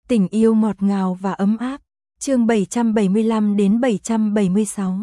Tình yêu ngọt ngào và ấm áp. Chương 775 đến 776.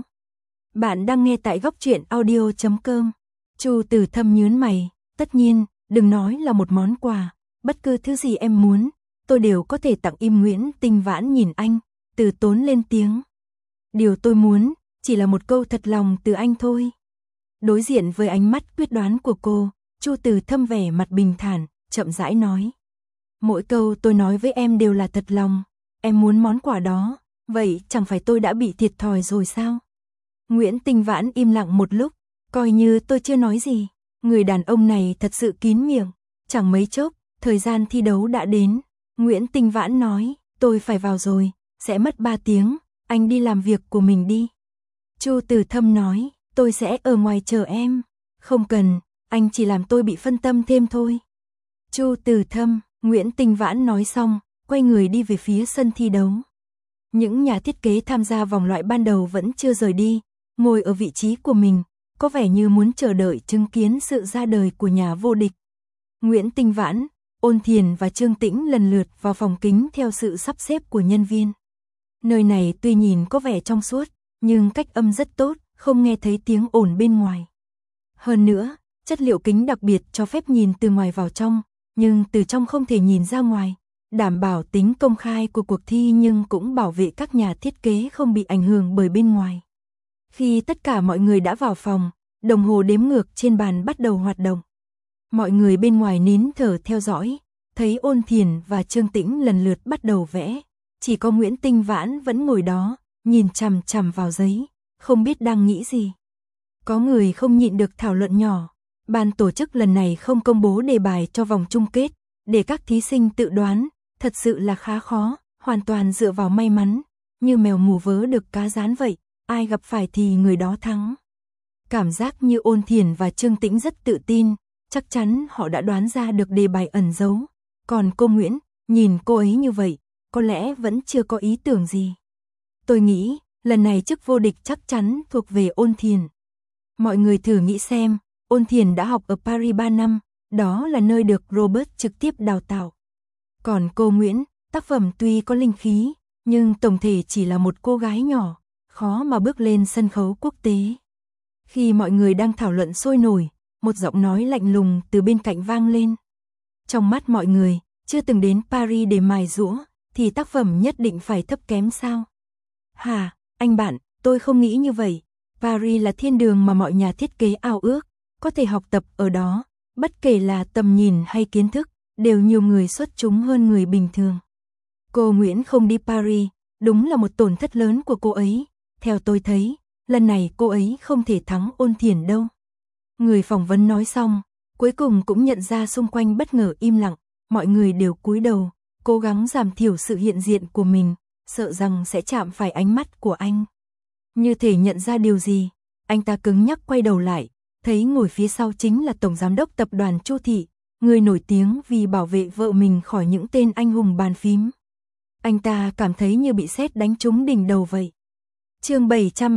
Bạn đang nghe tại góc truyện audio.com. Chu Từ Thâm nhướng mày, tất nhiên, đừng nói là một món quà, bất cứ thứ gì em muốn, tôi đều có thể tặng. Im Nguyễn Tinh Vãn nhìn anh, từ tốn lên tiếng. Điều tôi muốn, chỉ là một câu thật lòng từ anh thôi. Đối diện với ánh mắt quyết đoán của cô, Chu Từ Thâm vẻ mặt bình thản, chậm rãi nói. Mỗi câu tôi nói với em đều là thật lòng, em muốn món quà đó, vậy chẳng phải tôi đã bị thiệt thòi rồi sao? Nguyễn Tinh Vãn im lặng một lúc, coi như tôi chưa nói gì. Người đàn ông này thật sự kín miệng. Chẳng mấy chốc, thời gian thi đấu đã đến. Nguyễn Tinh Vãn nói, tôi phải vào rồi, sẽ mất 3 tiếng, anh đi làm việc của mình đi. Chu Từ Thâm nói, tôi sẽ ở ngoài chờ em. Không cần, anh chỉ làm tôi bị phân tâm thêm thôi. Chu Từ Thâm, Nguyễn Tinh Vãn nói xong, quay người đi về phía sân thi đấu. Những nhà thiết kế tham gia vòng loại ban đầu vẫn chưa rời đi, ngồi ở vị trí của mình, có vẻ như muốn chờ đợi chứng kiến sự ra đời của nhà vô địch. Nguyễn Tinh Vãn, Ôn Thiền và Trương Tĩnh lần lượt vào phòng kính theo sự sắp xếp của nhân viên. Nơi này tuy nhìn có vẻ trong suốt, nhưng cách âm rất tốt, không nghe thấy tiếng ồn bên ngoài. Hơn nữa, chất liệu kính đặc biệt cho phép nhìn từ ngoài vào trong, nhưng từ trong không thể nhìn ra ngoài, đảm bảo tính công khai của cuộc thi nhưng cũng bảo vệ các nhà thiết kế không bị ảnh hưởng bởi bên ngoài. Khi tất cả mọi người đã vào phòng, đồng hồ đếm ngược trên bàn bắt đầu hoạt động. Mọi người bên ngoài nín thở theo dõi, thấy Ôn Thiền và Trương Tĩnh lần lượt bắt đầu vẽ, chỉ có Nguyễn Tinh Vãn vẫn ngồi đó, nhìn chằm chằm vào giấy, không biết đang nghĩ gì. Có người không nhịn được thảo luận nhỏ, ban tổ chức lần này không công bố đề bài cho vòng chung kết, để các thí sinh tự đoán, thật sự là khá khó, hoàn toàn dựa vào may mắn, như mèo mù vớ được cá rán vậy, ai gặp phải thì người đó thắng. Cảm giác như Ôn Thiền và Trương Tĩnh rất tự tin, chắc chắn họ đã đoán ra được đề bài ẩn giấu, còn cô Nguyễn, nhìn cô ấy như vậy, có lẽ vẫn chưa có ý tưởng gì. Tôi nghĩ, lần này chức vô địch chắc chắn thuộc về Ôn Thiền. Mọi người thử nghĩ xem, Ôn Thiền đã học ở Paris 3 năm, đó là nơi được Robert trực tiếp đào tạo. Còn cô Nguyễn, tác phẩm tuy có linh khí, nhưng tổng thể chỉ là một cô gái nhỏ, khó mà bước lên sân khấu quốc tế. Khi mọi người đang thảo luận sôi nổi, một giọng nói lạnh lùng từ bên cạnh vang lên. Trong mắt mọi người, chưa từng đến Paris để mài giũa, thì tác phẩm nhất định phải thấp kém sao? Hả, anh bạn, tôi không nghĩ như vậy. Paris là thiên đường mà mọi nhà thiết kế ao ước, có thể học tập ở đó, bất kể là tầm nhìn hay kiến thức, đều nhiều người xuất chúng hơn người bình thường. Cô Nguyễn không đi Paris, đúng là một tổn thất lớn của cô ấy. Theo tôi thấy, lần này cô ấy không thể thắng Ôn Thiền đâu. Người phỏng vấn nói xong, cuối cùng cũng nhận ra xung quanh bất ngờ im lặng, mọi người đều cúi đầu, cố gắng giảm thiểu sự hiện diện của mình, sợ rằng sẽ chạm phải ánh mắt của anh. Như thể nhận ra điều gì, anh ta cứng nhắc quay đầu lại, thấy ngồi phía sau chính là Tổng Giám đốc Tập đoàn Chu Thị, người nổi tiếng vì bảo vệ vợ mình khỏi những tên anh hùng bàn phím. Anh ta cảm thấy như bị sét đánh trúng đỉnh đầu vậy. Chương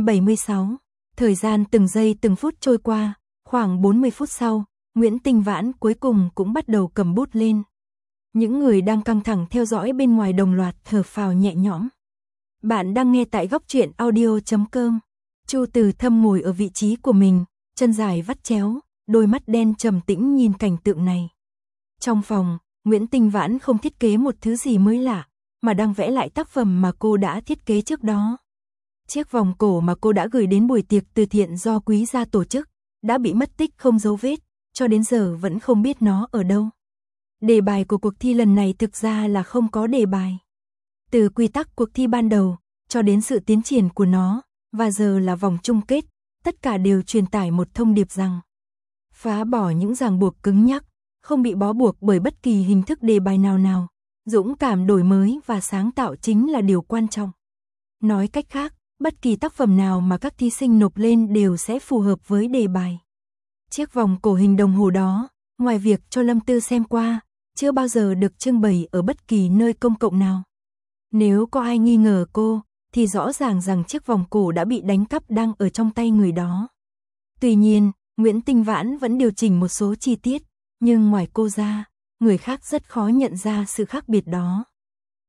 776. Thời gian từng giây từng phút trôi qua, khoảng 40 phút sau, Nguyễn Tinh Vãn cuối cùng cũng bắt đầu cầm bút lên. Những người đang căng thẳng theo dõi bên ngoài đồng loạt thở phào nhẹ nhõm. Bạn đang nghe tại góc truyện audio.com. Chu Từ Thâm ngồi ở vị trí của mình, chân dài vắt chéo, đôi mắt đen trầm tĩnh nhìn cảnh tượng này. Trong phòng, Nguyễn Tinh Vãn không thiết kế một thứ gì mới lạ, mà đang vẽ lại tác phẩm mà cô đã thiết kế trước đó. Chiếc vòng cổ mà cô đã gửi đến buổi tiệc từ thiện do quý gia tổ chức, đã bị mất tích không dấu vết, cho đến giờ vẫn không biết nó ở đâu. Đề bài của cuộc thi lần này thực ra là không có đề bài. Từ quy tắc cuộc thi ban đầu, cho đến sự tiến triển của nó, và giờ là vòng chung kết, tất cả đều truyền tải một thông điệp rằng phá bỏ những ràng buộc cứng nhắc, không bị bó buộc bởi bất kỳ hình thức đề bài nào, dũng cảm đổi mới và sáng tạo chính là điều quan trọng. Nói cách khác, bất kỳ tác phẩm nào mà các thí sinh nộp lên đều sẽ phù hợp với đề bài. Chiếc vòng cổ hình đồng hồ đó, ngoài việc cho Lâm Tư xem qua, chưa bao giờ được trưng bày ở bất kỳ nơi công cộng nào. Nếu có ai nghi ngờ cô, thì rõ ràng rằng chiếc vòng cổ đã bị đánh cắp đang ở trong tay người đó. Tuy nhiên, Nguyễn Tinh Vãn vẫn điều chỉnh một số chi tiết, nhưng ngoài cô ra, người khác rất khó nhận ra sự khác biệt đó.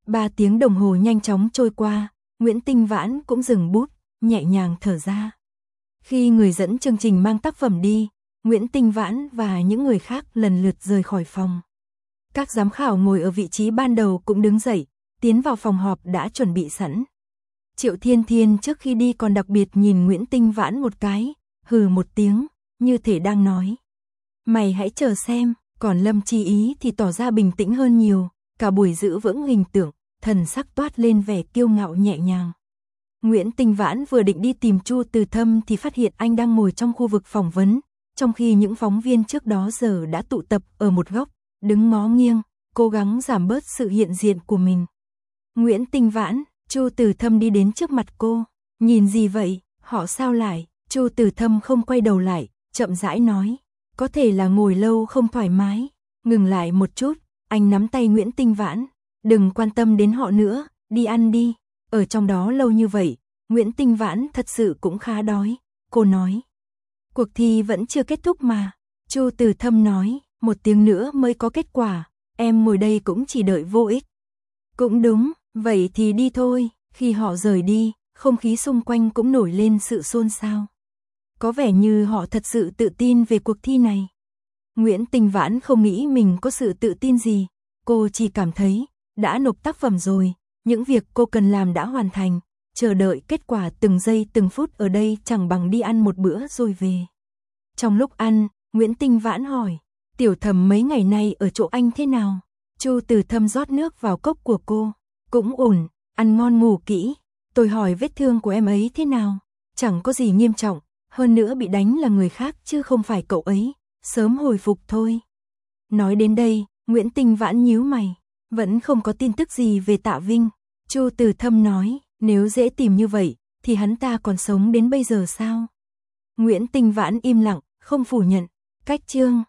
3 tiếng đồng hồ nhanh chóng trôi qua, Nguyễn Tinh Vãn cũng dừng bút, nhẹ nhàng thở ra. Khi người dẫn chương trình mang tác phẩm đi, Nguyễn Tinh Vãn và những người khác lần lượt rời khỏi phòng. Các giám khảo ngồi ở vị trí ban đầu cũng đứng dậy, tiến vào phòng họp đã chuẩn bị sẵn. Triệu Thiên Thiên trước khi đi còn đặc biệt nhìn Nguyễn Tinh Vãn một cái, hừ một tiếng, như thể đang nói: mày hãy chờ xem. Còn Lâm Chi Ý thì tỏ ra bình tĩnh hơn nhiều, cả buổi giữ vững hình tượng, thần sắc toát lên vẻ kiêu ngạo nhẹ nhàng. Nguyễn Tinh Vãn vừa định đi tìm Chu Từ Thâm thì phát hiện anh đang ngồi trong khu vực phỏng vấn, trong khi những phóng viên trước đó giờ đã tụ tập ở một góc, đứng ngó nghiêng, cố gắng giảm bớt sự hiện diện của mình. Nguyễn Tinh Vãn, Chu Từ Thâm đi đến trước mặt cô, nhìn gì vậy, họ sao lại? Chu Từ Thâm không quay đầu lại, chậm rãi nói, có thể là ngồi lâu không thoải mái. Ngừng lại một chút, anh nắm tay Nguyễn Tinh Vãn, đừng quan tâm đến họ nữa, đi ăn đi. Ở trong đó lâu như vậy, Nguyễn Tinh Vãn thật sự cũng khá đói. Cô nói, cuộc thi vẫn chưa kết thúc mà. Chu Từ Thâm nói, 1 tiếng nữa mới có kết quả, em ngồi đây cũng chỉ đợi vô ích. Cũng đúng, vậy thì đi thôi. Khi họ rời đi, không khí xung quanh cũng nổi lên sự xôn xao. Có vẻ như họ thật sự tự tin về cuộc thi này. Nguyễn Tinh Vãn không nghĩ mình có sự tự tin gì, cô chỉ cảm thấy, đã nộp tác phẩm rồi, những việc cô cần làm đã hoàn thành, chờ đợi kết quả từng giây từng phút ở đây chẳng bằng đi ăn một bữa rồi về. Trong lúc ăn, Nguyễn Tinh Vãn hỏi, Tiểu Thầm mấy ngày nay ở chỗ anh thế nào? Chu Từ Thâm rót nước vào cốc của cô, cũng ổn, ăn ngon ngủ kỹ. Tôi hỏi vết thương của em ấy thế nào? Chẳng có gì nghiêm trọng, hơn nữa bị đánh là người khác chứ không phải cậu ấy, sớm hồi phục thôi. Nói đến đây, Nguyễn Tinh Vãn nhíu mày, vẫn không có tin tức gì về Tạ Vinh. Chu Từ Thâm nói, nếu dễ tìm như vậy, thì hắn ta còn sống đến bây giờ sao? Nguyễn Tinh Vãn im lặng, không phủ nhận, cách chương.